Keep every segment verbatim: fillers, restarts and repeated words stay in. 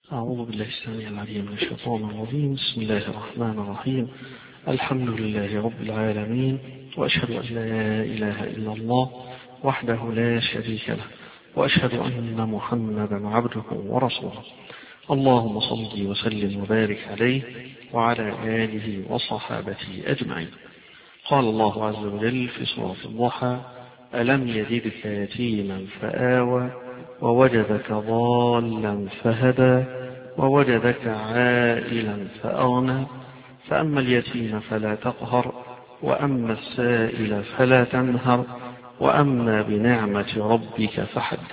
أعوذ بالله السميع العليم من الشيطان الرجيم. بسم الله الرحمن الرحيم. الحمد لله رب العالمين، وأشهد أن لا إله إلا الله وحده لا شريك له، وأشهد أن محمدا عبده ورسوله. اللهم صل وسلم وبارك عليه وعلى آله وصحابته أجمعين. قال الله عز وجل في سورة الضحى: ألم يجدك يتيما فآوى ووجدك ضالا فهدى ووجدك عائلا فأغنى فأما اليتيم فلا تقهر وأما السائل فلا تنهر وأما بنعمة ربك فحدث.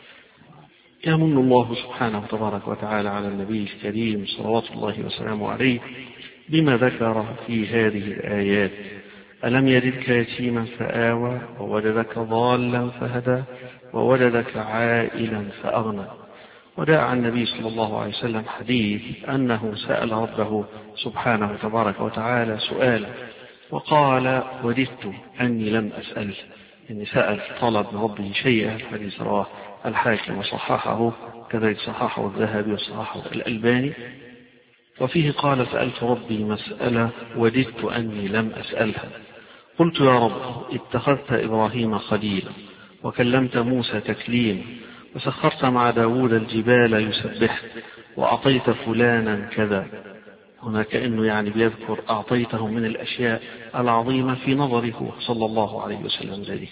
يمن الله سبحانه تبارك وتعالى على النبي الكريم صلوات الله وسلامه عليه بما ذكر في هذه الآيات: ألم يجدك يتيما فآوى ووجدك ضالا فهدى ووجدك عائلا فأغنى. وداء عن النبي صلى الله عليه وسلم حديث أنه سأل ربه سبحانه تبارك وتعالى سؤالا وقال: وددت أني لم أسأل. إني سأل طلب من ربه شيئا. الحديث رواه الحاكم وصححه، كذلك صححه الذهبي وصححه الألباني. وفيه قال: سألت ربي مسألة وددت أني لم أسألها. قلت: يا رب، اتخذت إبراهيم خليلا وكلمت موسى تكليما وسخرت مع داود الجبال يسبح وأعطيت فلانا كذا. هنا كأنه يعني بيذكر أعطيته من الأشياء العظيمة في نظره صلى الله عليه وسلم ذلك،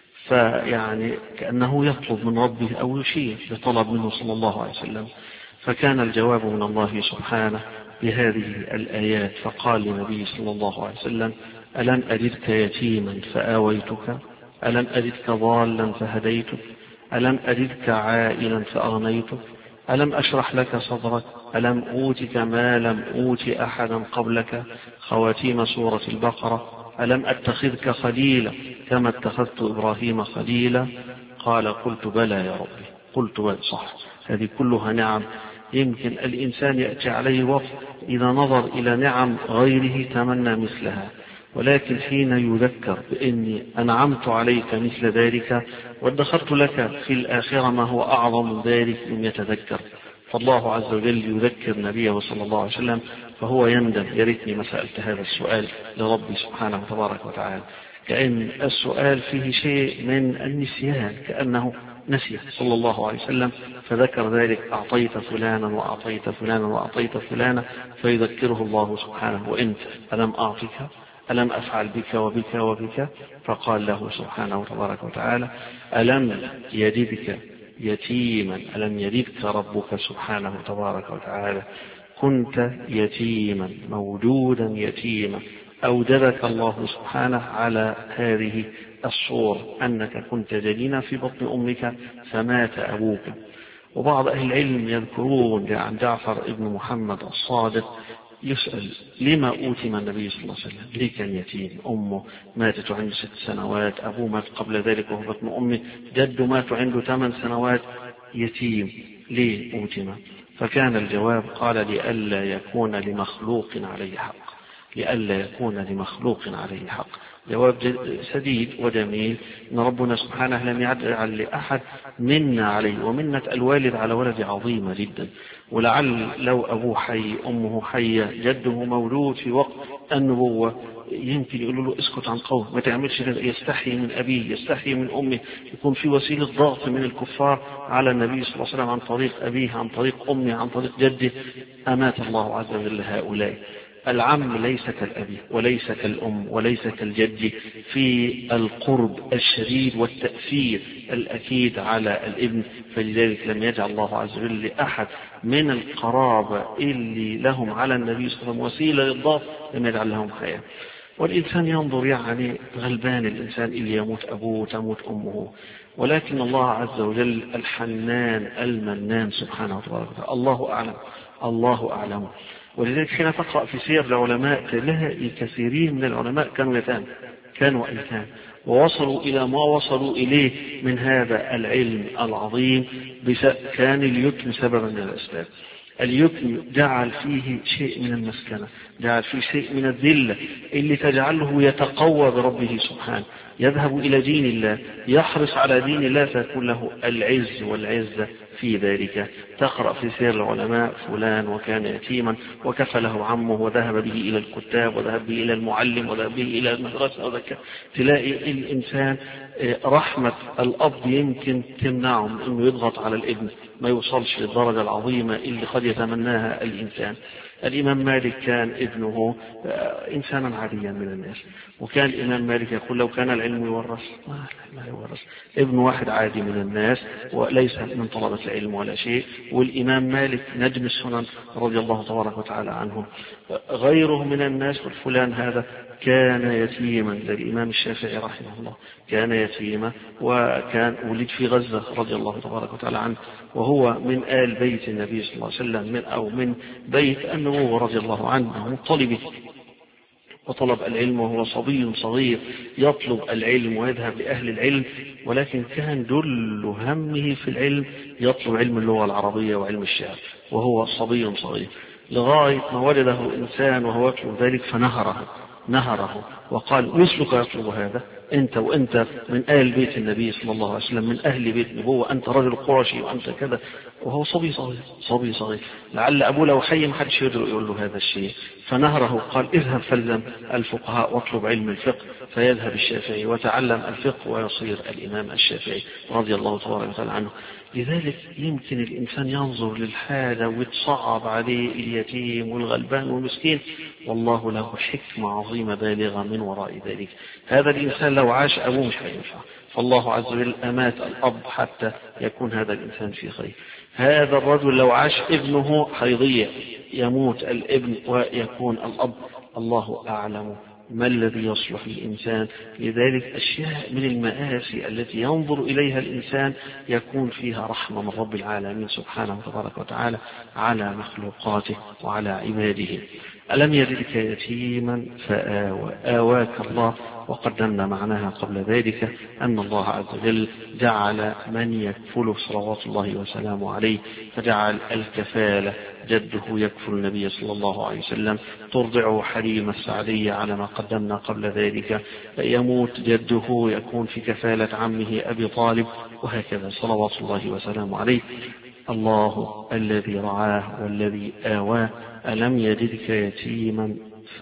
فيعني كأنه يطلب من ربه أو يشير لطلب منه صلى الله عليه وسلم. فكان الجواب من الله سبحانه بهذه الآيات، فقال للنبي صلى الله عليه وسلم: ألم أجدك يتيما فآويتك، ألم أجدك ضالا فهديتك، ألم أجدك عائلا فأغنيتك، ألم أشرح لك صدرك، ألم أوتك ما لم أوت أحدا قبلك، خواتيم سورة البقرة، ألم أتخذك خليلا كما اتخذت إبراهيم خليلا. قال: قلت بلى يا ربي. قلت بلى. صح، هذه كلها نعم. يمكن الإنسان يأتي عليه وقت إذا نظر إلى نعم غيره تمنى مثلها، ولكن حين يذكر بإني أنعمت عليك مثل ذلك وادخرت لك في الآخرة ما هو أعظم من ذلك لم يتذكر. فالله عز وجل يذكر نبيه صلى الله عليه وسلم فهو يندم: يا ريتني ما سألت هذا السؤال لربي سبحانه تبارك وتعالى. كأن السؤال فيه شيء من النسيان، كأنه نسي صلى الله عليه وسلم فذكر ذلك: أعطيت فلانا وأعطيت فلانا وأعطيت فلانا، فيذكره الله سبحانه: وإنت ألم أعطيك؟ ألم أفعل بك وبك وبك؟ فقال له سبحانه تبارك وتعالى: ألم يجدك يتيما، ألم يجدك ربك سبحانه تبارك وتعالى كنت يتيما موجودا يتيما. أوجدك الله سبحانه على هذه الصورة أنك كنت جنينا في بطن أمك فمات أبوك. وبعض أهل العلم يذكرون عن جعفر ابن محمد الصادق يسأل: لما أوتم النبي صلى الله عليه وسلم؟ ليه كان يتيم؟ أمه ماتت عنده ست سنوات، أبوه مات قبل ذلك وهو بطن أمه، جده مات عنده ثمان سنوات، يتيم، ليه أوتم؟ فكان الجواب: قال: لئلا يكون لمخلوق عليه حق. لئلا يكون لمخلوق عليه حق. جواب سديد وجميل، ان ربنا سبحانه لم يجعل لأحد منا عليه، ومنة الوالد على ولد عظيمة جدا. ولعل لو أبوه حي، أمه حية، جده مولود في وقت النبوة، يمكن يقولوا له: اسكت عن قوم، ما تعملش كده. يستحي من أبيه، يستحي من أمه، يكون في وسيلة ضغط من الكفار على النبي صلى الله عليه وسلم عن طريق أبيه، عن طريق أمه، عن طريق جده. أمات الله عز وجل هؤلاء. العم ليس كالأب وليس كالأم وليس كالجد في القرب الشديد والتأثير الأكيد على الابن، فلذلك لم يجعل الله عز وجل لأحد من القرابة اللي لهم على النبي صلى الله عليه وسلم وسيلة للضغط، لم يجعل لهم حياة. والإنسان ينظر يعني غلبان الإنسان اللي يموت أبوه تموت أمه، ولكن الله عز وجل الحنان المنان سبحانه وتعالى. الله أعلم، الله أعلم. ولذلك حين تقرأ في سير العلماء تلاقي كثيرين من العلماء كانوا يتامى، كانوا أيتام، ووصلوا إلى ما وصلوا إليه من هذا العلم العظيم كان اليتم سببا من الأسباب. اليتم جعل فيه شيء من المسكنة، جعل فيه شيء من الذلة اللي تجعله يتقوى بربه سبحانه، يذهب إلى دين الله، يحرص على دين الله، فيكون له العز والعزة في ذلك. تقرأ في سير العلماء فلان وكان يتيما وكفله عمه وذهب به إلى الكتاب وذهب به إلى المعلم وذهب به إلى المدرسة وذلك. تلاقي الإنسان رحمة الأب يمكن تمنعه من أنه يضغط على الابن، ما يوصلش للدرجة العظيمة اللي قد يتمناها الإنسان. الإمام مالك كان ابنه إنسانا عاديا من الناس، وكان الإمام مالك يقول لو كان العلم يورث ما يورث، ابن واحد عادي من الناس وليس من طلبة العلم ولا شيء. والإمام مالك نجم السنن رضي الله تبارك وتعالى عنه. غيره من الناس، والفلان هذا كان يتيما، الإمام الشافعي رحمه الله كان يتيما وكان ولد في غزة رضي الله تبارك وتعالى عنه، وهو من آل بيت النبي صلى الله عليه وسلم، من أو من بيت النبوة رضي الله عنه، من طلبه وطلب العلم وهو صبي صغير يطلب العلم ويذهب لأهل العلم، ولكن كان جل همه في العلم يطلب علم اللغة العربية وعلم الشعر وهو صبي صغير، لغاية ما وجده إنسان وهو يطلب ذلك فنهره نهره وقال مثلك يطلب هذا، أنت وأنت من آل بيت النبي صلى الله عليه وسلم، من أهل بيت النبوة، أنت رجل قرشي وأنت كذا، وهو صبي صغير صبي صغير لعل أبوه لو حي ما حدش يقدر يقول له هذا الشيء. فنهره قال اذهب فلزم الفقهاء واطلب علم الفقه، فيذهب الشافعي وتعلم الفقه ويصير الإمام الشافعي رضي الله تبارك وتعالى عنه. لذلك يمكن الإنسان ينظر للحالة ويتصعب عليه اليتيم والغلبان والمسكين، والله له حكمة عظيمة بالغة من وراء ذلك. هذا الإنسان لو عاش أبوه مش هينفع، فالله عز وجل أمات الأب حتى يكون هذا الإنسان في خير. هذا الرجل لو عاش ابنه هيضيع، يموت الابن ويكون الأب. الله أعلم ما الذي يصلح للإنسان. لذلك أشياء من المآسي التي ينظر إليها الإنسان يكون فيها رحمة من رب العالمين سبحانه وتبارك وتعالى على مخلوقاته وعلى عباده. ألم يجدك يتيما فآوى، آواك الله. وقدمنا معناها قبل ذلك أن الله عز وجل جعل من يكفله صلوات الله وسلامه عليه، فجعل الكفالة جده يكفل النبي صلى الله عليه وسلم، ترضعه حليمة السعدية على ما قدمنا قبل ذلك، يموت جده يكون في كفالة عمه أبي طالب، وهكذا صلوات الله وسلامه عليه. الله الذي رعاه والذي آواه. ألم يجدك يتيما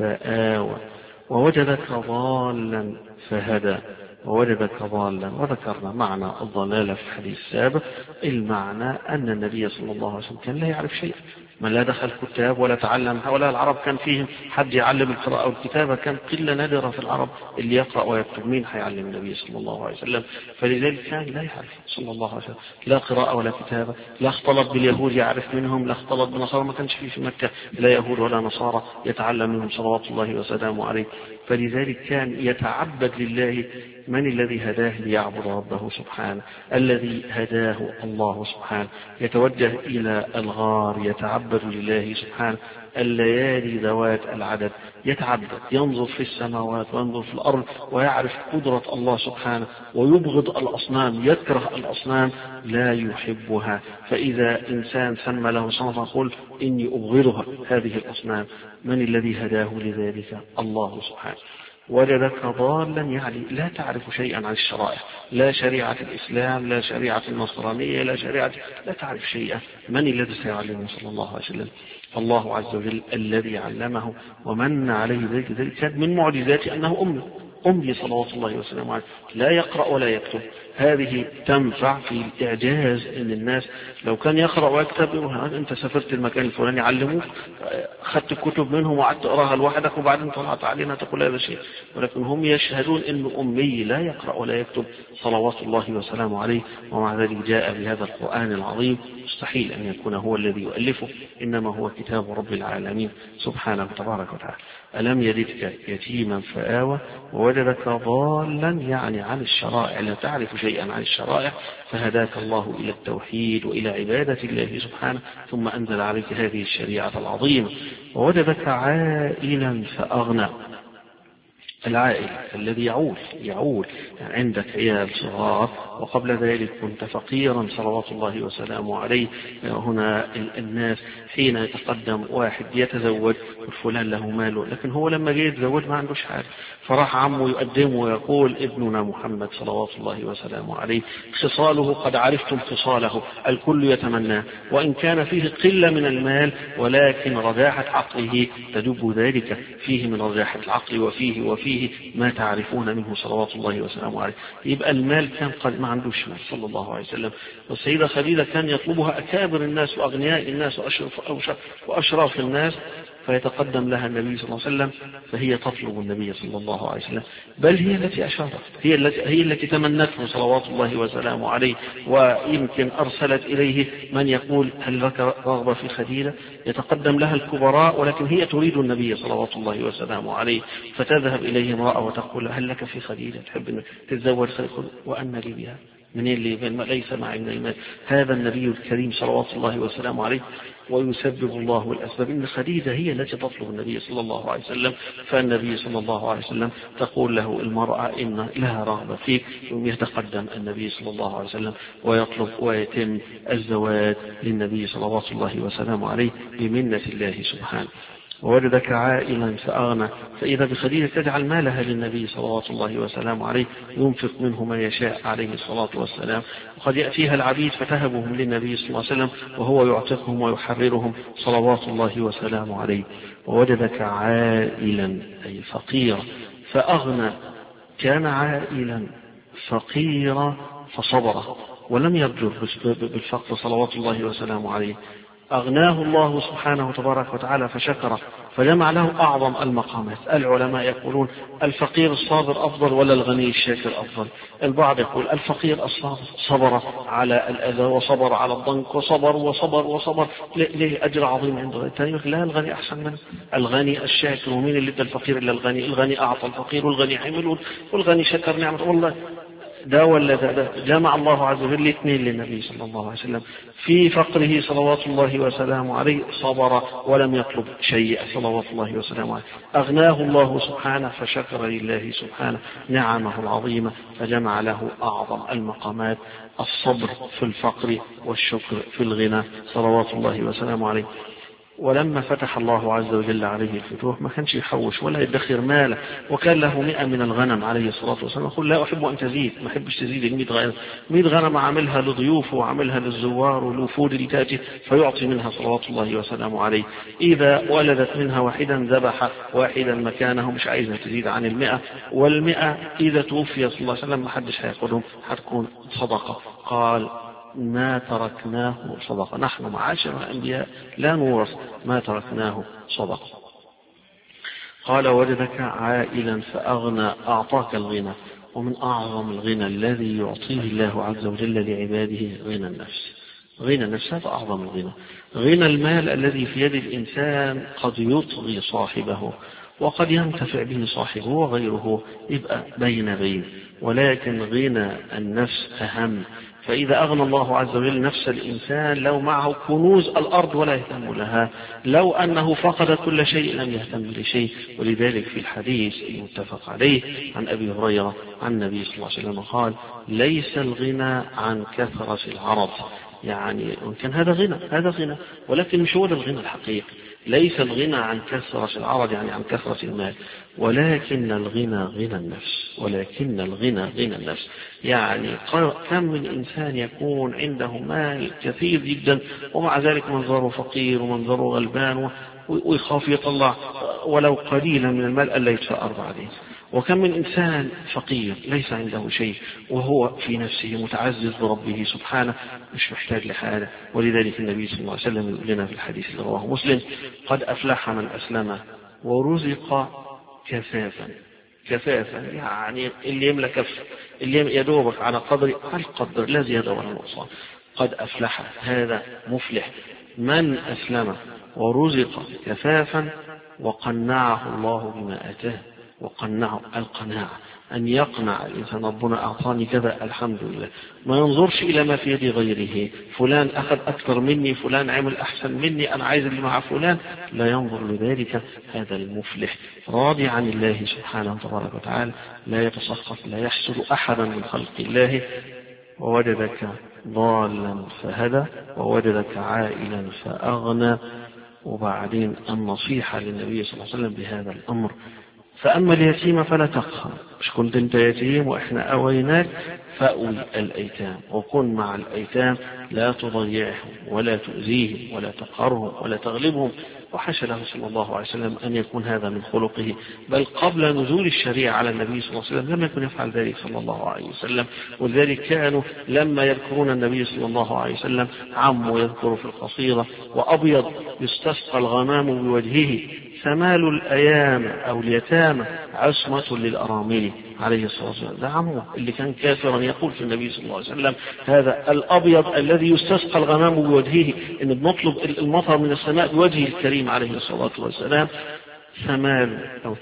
فآوى ووجدك ضالا فهدى ووجدك ضالا. وذكرنا معنى الضلالة في الحديث السابق، المعنى أن النبي صلى الله عليه وسلم كان لا يعرف شيء، من لا دخل كتاب ولا تعلم. هؤلاء العرب كان فيهم حد يعلم القراءة والكتابة، كان قلة نادرة في العرب اللي يقرأ ويكتب. مين حيعلم النبي صلى الله عليه وسلم؟ فلذلك كان لا يعرف صلى الله عليه وسلم لا قراءة ولا كتابة، لا اختلط باليهود يعرف منهم، لا اختلط بالنصارى، ما كانش فيه في مكة لا يهود ولا نصارى يتعلم منهم صلوات الله وسلامه عليه. فلذلك كان يتعبد لله. من الذي هداه ليعبد ربه سبحانه؟ الذي هداه الله سبحانه. يتوجه إلى الغار يتعبد لله سبحانه، الليالي ذوات العدد يتعبد، ينظر في السماوات وينظر في الأرض ويعرف قدرة الله سبحانه، ويبغض الأصنام، يكره الأصنام لا يحبها. فإذا إنسان سمى له صنما قل إني أبغضها هذه الأصنام. من الذي هداه لذلك؟ الله سبحانه. وجدك ضالا يعني لا تعرف شيئا عن الشرائع، لا شريعة الإسلام، لا شريعة النصرانية، لا شريعة، لا تعرف شيئا. من الذي سيعلمه صلى الله عليه وسلم؟ الله عز وجل الذي علمه ومن عليه ذلك. ذلك كان من معجزاته أنه أمي أمي صلوات الله وسلامه عليه، لا يقرأ ولا يكتب. هذه تنفع في الإعجاز، إن الناس لو كان يقرأ ويكتب، أنت سافرت المكان الفلاني علموك، خدت الكتب منهم وقعدت تقراها لوحدك وبعدين طلعت علينا تقول هذا شيء. ولكن هم يشهدون إنه أمي لا يقرأ ولا يكتب صلوات الله وسلامه عليه، ومع ذلك جاء بهذا القرآن العظيم. مستحيل أن يكون هو الذي يؤلفه، إنما هو كتاب رب العالمين سبحانه وتبارك وتعالى. ألم يجدك يتيما فآوى ووجدك ضالا يعني عن الشرائع، لا تعرف شيئا عن الشرائع، فهداك الله إلى التوحيد وإلى عبادة الله سبحانه، ثم أنزل عليك هذه الشريعة العظيمة. ووجدك عائلا فأغنى. العائل الذي يعول يعول يعني عندك عيال صغار وقبل ذلك كنت فقيرا صلوات الله وسلامه عليه. هنا الناس حين يتقدم واحد يتزوج فلان له ماله، لكن هو لما جه يتزوج ما عندوش حاجة، فراح عمه يقدمه ويقول ابننا محمد صلوات الله وسلامه عليه خصاله قد عرفتم خصاله الكل يتمناه، وإن كان فيه قلة من المال ولكن رجاحة عقله تدب ذلك، فيه من رجاحة العقل وفيه وفيه ما تعرفون منه صلوات الله وسلامه عليه. يبقى المال كان قد ما عندوش مال صلى الله عليه وسلم. والسيدة خديجة كان يطلبها أكابر الناس وأغنياء الناس وأشرف, وأشراف الناس، فيتقدم لها النبي صلى الله عليه وسلم فهي تطلب النبي صلى الله عليه وسلم، بل هي التي أشارت، هي التي, هي التي تمنته صلوات الله وسلامه عليه. ويمكن أرسلت إليه من يقول هل لك رغبة في خديجة، يتقدم لها الكبراء ولكن هي تريد النبي صلوات الله وسلامه عليه، فتذهب إليه امرأة وتقول هل لك في خديجة تحب أن تتزوج خديجة؟ وأن لي بها من اللي ليس معي من المال. هذا النبي الكريم صلوات الله وسلامه عليه. ويسبب الله الأسباب. إن خديجة هي التي تطلب النبي صلى الله عليه وسلم، فالنبي صلى الله عليه وسلم تقول له المرأة إن لها رغبة فيك، يتقدم النبي صلى الله عليه وسلم ويطلب ويتم الزواج للنبي صلوات الله وسلامه عليه بمنة الله سبحانه. ووجدك عائلا فأغنى، فإذا بخديجة تجعل مالها للنبي صلوات الله وسلامه عليه ينفق منه ما يشاء عليه الصلاة والسلام. وقد يأتيها العبيد فتهبهم للنبي صلى الله عليه وسلم وهو يعتقهم ويحررهم صلوات الله وسلامه عليه. ووجدك عائلا أي فقيرا فأغنى، كان عائلا فقيرا فصبر ولم يرجر بالفقر صلوات الله وسلامه عليه. أغناه الله سبحانه تبارك وتعالى فشكره فجمع له أعظم المقامات. العلماء يقولون الفقير الصابر أفضل ولا الغني الشاكر أفضل؟ البعض يقول الفقير الصابر صبر على الأذى وصبر على الضنك وصبر وصبر وصبر ليه أجر عظيم عنده. الثاني يقول لا الغني أحسن منه، الغني الشاكر. ومين اللي ادى الفقير إلا الغني؟ الغني أعطى الفقير والغني حمل والغني شكر نعمة. والله ده ولا ده, ده جمع الله عز وجل اثنين للنبي صلى الله عليه وسلم في فقره صلوات الله وسلامه عليه، صبر ولم يطلب شيء صلوات الله وسلامه عليه. أغناه الله سبحانه فشكر لله سبحانه نعمه العظيمة فجمع له أعظم المقامات، الصبر في الفقر والشكر في الغنى صلوات الله وسلامه عليه. ولما فتح الله عز وجل عليه الفتوح ما كانش يحوش ولا يدخر ماله، وكان له مئة من الغنم عليه الصلاة والسلام. يقول لا أحب أن تزيد، ما أحبش تزيد المئة غنم. مئة غنم عاملها لضيوفه وعاملها للزوار والوفود اللي تأتي فيعطي منها صلوات الله وسلامه عليه. إذا ولدت منها واحدا ذبح واحدا مكانه، مش عايزها تزيد عن المئة. والمئة إذا توفي صلى الله عليه وسلم ما حدش هيأخذهم، هتكون صدقة. قال ما تركناه صدقة، نحن معاشر الأنبياء لا نورث ما تركناه صدقة. قال وجدك عائلا فأغنى، أعطاك الغنى. ومن أعظم الغنى الذي يعطيه الله عز وجل لعباده غنى النفس. غنى النفس هذا أعظم الغنى. غنى المال الذي في يد الإنسان قد يطغي صاحبه وقد ينتفع به صاحبه وغيره، يبقى بين بين، ولكن غنى النفس أهم. فإذا أغنى الله عز وجل نفس الإنسان لو معه كنوز الأرض ولا يهتم لها، لو أنه فقد كل شيء لم يهتم لشيء. ولذلك في الحديث المتفق عليه عن أبي هريرة عن النبي صلى الله عليه وسلم قال ليس الغنى عن كثرة العرض، يعني كان هذا غنى هذا غنى ولكن مش هو الغنى الحقيقي. ليس الغنى عن كثرة العرض يعني عن كثرة المال، ولكن الغنى غنى النفس. ولكن الغنى غنى النفس يعني كم من إنسان يكون عنده مال كثير جدا ومع ذلك منظره فقير ومنظره غلبان ويخاف يطلع ولو قليلا من المال ألا يتفأر بعدين. وكم من إنسان فقير ليس عنده شيء وهو في نفسه متعزز بربه سبحانه مش محتاج لحاجة. ولذلك النبي صلى الله عليه وسلم يقول لنا في الحديث اللي رواه مسلم قد أفلح من أسلم ورزق كفافا. كفافا يعني اللي يملك كف، اللي يدوبك على قدر على القدر لا زيادة ولا نقصان. قد أفلح هذا مفلح من أسلم ورزق كفافا وقنعه الله بما آتاه. وقنعه القناعة أن يقنع الإنسان ربنا أعطاني كذا الحمد لله، ما ينظرش إلى ما في يد غيره، فلان أخذ أكثر مني، فلان عمل أحسن مني، أنا عايز اللي مع فلان، لا ينظر لذلك. هذا المفلح راضي عن الله سبحانه تبارك وتعالى، لا يتسخط، لا يحسد أحدا من خلق الله. ووجدك ضالا فهدى ووجدك عائلا فأغنى. وبعدين النصيحة للنبي صلى الله عليه وسلم بهذا الأمر: فأما اليتيم فلا تقهر، مش كنت انت يتيم وإحنا أويناك، فأوي الأيتام وكن مع الأيتام، لا تضيعهم ولا تؤذيهم ولا تقهرهم ولا تغلبهم. وحاشا له صلى الله عليه وسلم أن يكون هذا من خلقه، بل قبل نزول الشريعة على النبي صلى الله عليه وسلم لم يكن يفعل ذلك صلى الله عليه وسلم. ولذلك كانوا لما يذكرون النبي صلى الله عليه وسلم عم يذكر في القصيدة: وأبيض يستسقى الغمام بوجهه، ثمال الأيام أو اليتامى عصمة للأرامل عليه الصلاة والسلام. ده عمه اللي كان كافرا يقول في النبي صلى الله عليه وسلم: هذا الأبيض الذي يستسقى الغمام بوجهه، إن بنطلب المطر من السماء بوجهه الكريم عليه الصلاة والسلام. ثمال أو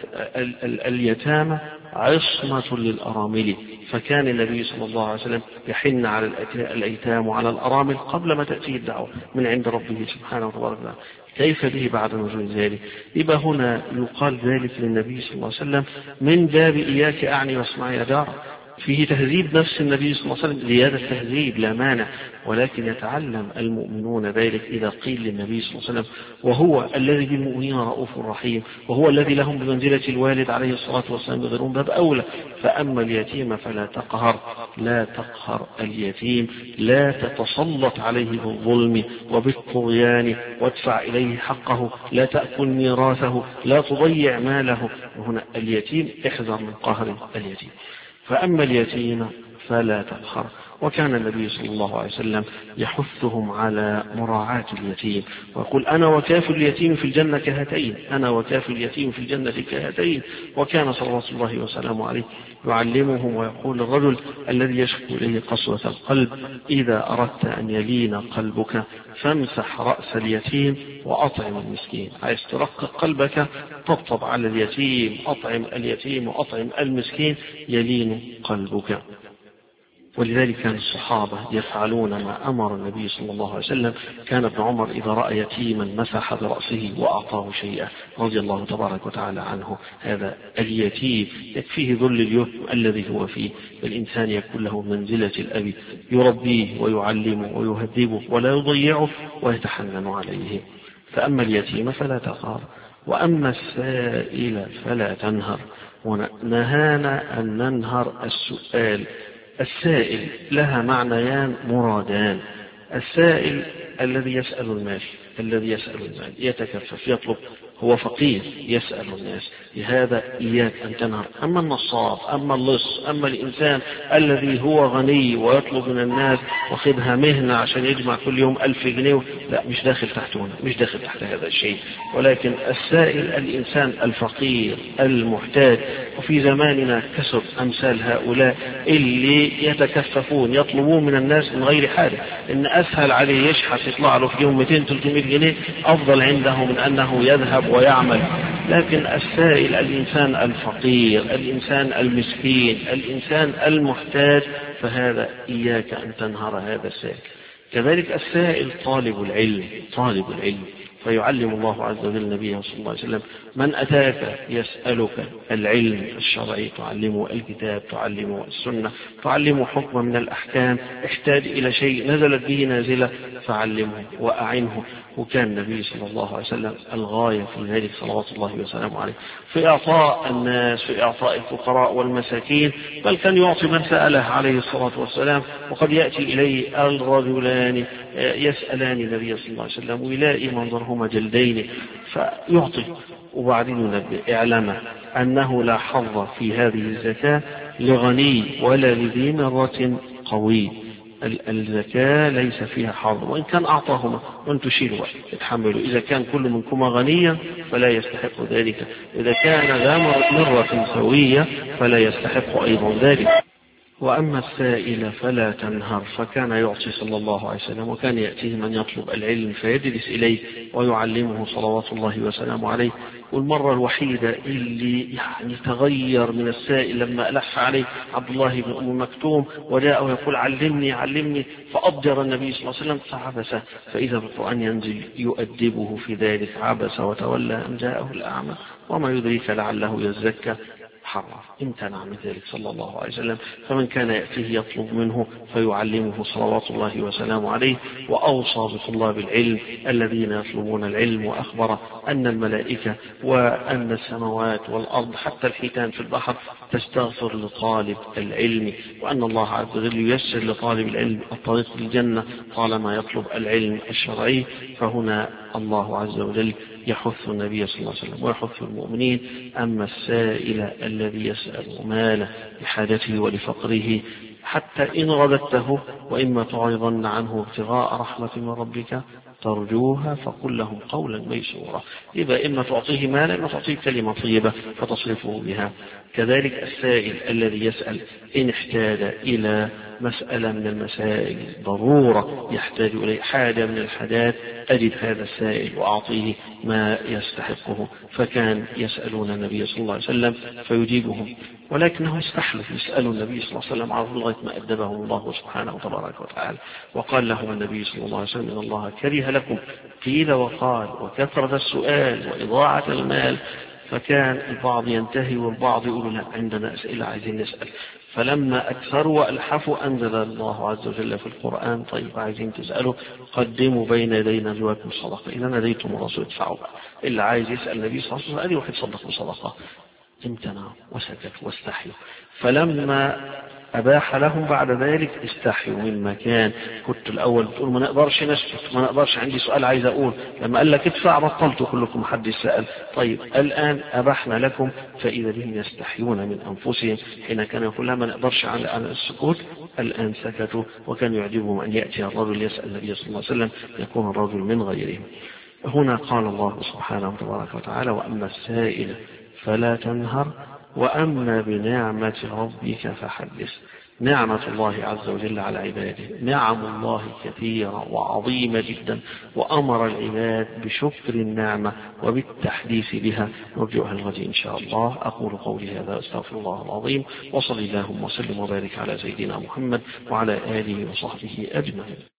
اليتامى عصمة للأرامل، فكان النبي صلى الله عليه وسلم يحن على الأيتام وعلى الأرامل قبل ما تأتيه الدعوة من عند ربه سبحانه وتعالى. كيف به بعد نزول ذلك؟ يبقى هنا يقال ذلك للنبي صلى الله عليه وسلم من باب إياك أعني واسمعي يا جار، فيه تهذيب نفس النبي صلى الله عليه وسلم، زيادة تهذيب لا مانع، ولكن يتعلم المؤمنون ذلك إذا قيل للنبي صلى الله عليه وسلم، وهو الذي بالمؤمنين رؤوف رحيم، وهو الذي لهم بمنزلة الوالد عليه الصلاة والسلام بغيرهم باب أولى. فأما اليتيم فلا تقهر، لا تقهر اليتيم، لا تتسلط عليه بالظلم وبالطغيان، وادفع إليه حقه، لا تأكل ميراثه، لا تضيع ماله. وهنا اليتيم احذر من قهر اليتيم. فأما اليتيم فلا تقهر. وكان النبي صلى الله عليه وسلم يحثهم على مراعاة اليتيم، ويقول: أنا وكافل اليتيم في الجنة كهاتين، أنا وكافل اليتيم في الجنة كهاتين. وكان صلى الله عليه وسلم عليه يعلمهم ويقول: الرجل الذي يشكو إليه قسوة القلب، إذا أردت أن يلين قلبك فامسح رأس اليتيم وأطعم المسكين. عايز ترقق قلبك، طبطب على اليتيم، أطعم اليتيم وأطعم المسكين، يلين قلبك. ولذلك كان الصحابة يفعلون ما أمر النبي صلى الله عليه وسلم. كان ابن عمر إذا رأى يتيما مسح برأسه وأعطاه شيئا رضي الله تبارك وتعالى عنه. هذا اليتيم يكفيه ذل اليتم الذي هو فيه، الإنسان يكون له منزلة الأب، يربيه ويعلمه ويهذبه ولا يضيعه ويتحنن عليه. فأما اليتيم فلا تقهر، وأما السائل فلا تنهر. ونهانا أن ننهر السؤال. السائل لها معنيان مرادان: السائل الذي يسأل المال، الذي يسأل المال يتكفف يطلب، هو فقير يسأل الناس، لهذا إياك أن تنهر. أما النصاب، أما اللص، أما الإنسان الذي هو غني ويطلب من الناس وخذها مهنة عشان يجمع كل يوم ألف جنيه، لا، مش داخل تحتنا، مش داخل تحت هذا الشيء. ولكن السائل الإنسان الفقير المحتاج. وفي زماننا كسر أمثال هؤلاء اللي يتكففون يطلبون من الناس من غير حاجة، إن أسهل عليه يشحت يطلع له في يوم مئتين ثلاثمائة جنيه أفضل عنده من أنه يذهب ويعمل. لكن السائل الإنسان الفقير، الإنسان المسكين، الإنسان المحتاج، فهذا إياك أن تنهر هذا السائل. كذلك السائل طالب العلم، طالب العلم، فيعلم الله عز وجل نبيه صلى الله عليه وسلم: من أتاك يسألك العلم الشرعي تعلمه الكتاب، تعلمه السنة، تعلمه حكم من الأحكام، احتاج إلى شيء نزلت به نازلة فعلمه وأعنه. وكان النبي صلى الله عليه وسلم الغاية في ذلك صلوات الله وسلامه عليه في إعطاء الناس، في إعطاء الفقراء والمساكين، بل كان يعطي من سأله عليه الصلاة والسلام. وقد يأتي إليه الرجلان يسألان النبي صلى الله عليه وسلم ويلاقي منظرهما جلدين فيعطي. وبعدين ينبه: اعلم أنه لا حظ في هذه الزكاة لغني ولا لذي مرة قوي. الزكاة ليس فيها حظ، وإن كان أعطاهما وأن تشيروا اتحملوا. إذا كان كل منكما غنيا فلا يستحق ذلك، إذا كان ذا مرة سوية فلا يستحق أيضا ذلك. وأما السائل فلا تنهر، فكان يعطي صلى الله عليه وسلم، وكان يأتيه من يطلب العلم فيجلس إليه ويعلمه صلوات الله وسلامه عليه. والمرة الوحيدة اللي يعني تغير من السائل لما ألح عليه عبد الله بن أم مكتوم وجاء ويقول علمني علمني، فأضجر النبي صلى الله عليه وسلم فعبس، فإذا القرآن ينزل يؤدبه في ذلك، عبس وتولى أن جاءه الأعمى وما يدريك لعله يزكى، حرم، امتنع من ذلك صلى الله عليه وسلم. فمن كان يأتيه يطلب منه فيعلمه صلوات الله وسلامه عليه. وأوصى بطلاب العلم الذين يطلبون العلم، وأخبر أن الملائكة وأن السماوات والأرض حتى الحيتان في البحر تستغفر لطالب العلم، وأن الله عز وجل ييسر لطالب العلم الطريق للجنة طالما يطلب العلم الشرعي. فهنا الله عز وجل يحث النبي صلى الله عليه وسلم ويحث المؤمنين. أما السائل الذي يسأل ماله لحاجته ولفقره حتى إن رددته وإما تعرضن عنه ابتغاء رحمة من ربك ترجوها فقل لهم قولا ميسورا. يبقى إما تعطيه مالا إما تعطيه كلمة طيبة فتصرفه بها. كذلك السائل الذي يسأل إن احتاج إلى مسألة من المسائل ضرورة يحتاج إليه حاجة من الحاجات، أجد هذا السائل وأعطيه ما يستحقه. فكان يسألون النبي صلى الله عليه وسلم فيجيبهم، ولكنه استحلف يسألوا النبي صلى الله عليه وسلم عرض لغاية ما أدبهم الله سبحانه وتبارك وتعالى. وقال لهم النبي صلى الله عليه وسلم إن الله كره لكم قيل وقال وكثرة السؤال وإضاعة المال. فكان البعض ينتهي والبعض يقول لا عندنا أسئلة عايزين نسأل. فلما أكثروا وألحفوا أنزل الله عز وجل في القرآن طيب عايزين تسألوا قدموا بين يدي نجواكم صدقة، إذا ناديتم الرسول ادفعوا بقى. اللي عايز يسأل النبي صلى الله عليه وسلم أدي واحد صدق بصدقة، امتنعوا وسكتوا واستحيوا. فلما أباح لهم بعد ذلك استحيوا مما كان. كنت الأول بتقول ما نقدرش نسكت، ما نقدرش عندي سؤال عايز أقول، لما قال لك ادفع بطلتوا كلكم حد يسأل. طيب الآن أباحنا لكم، فإذا بهم يستحيون من أنفسهم. حين كان يقول لا ما نقدرش على السكوت الآن سكتوا. وكان يعجبهم أن يأتي الرجل يسأل النبي صلى الله عليه وسلم يكون الرجل من غيرهم. هنا قال الله سبحانه وتبارك وتعالى وأما السائل فلا تنهر وأما بنعمة ربك فحدث. نعمة الله عز وجل على عباده نعم الله كثيرة وعظيمة جدا، وأمر العباد بشكر النعمة وبالتحديث بها. نرجوها الغد إن شاء الله. أقول قولي هذا أستغفر الله العظيم، وصلي اللهم وسلم وبارك على سيدنا محمد وعلى آله وصحبه أجمعين.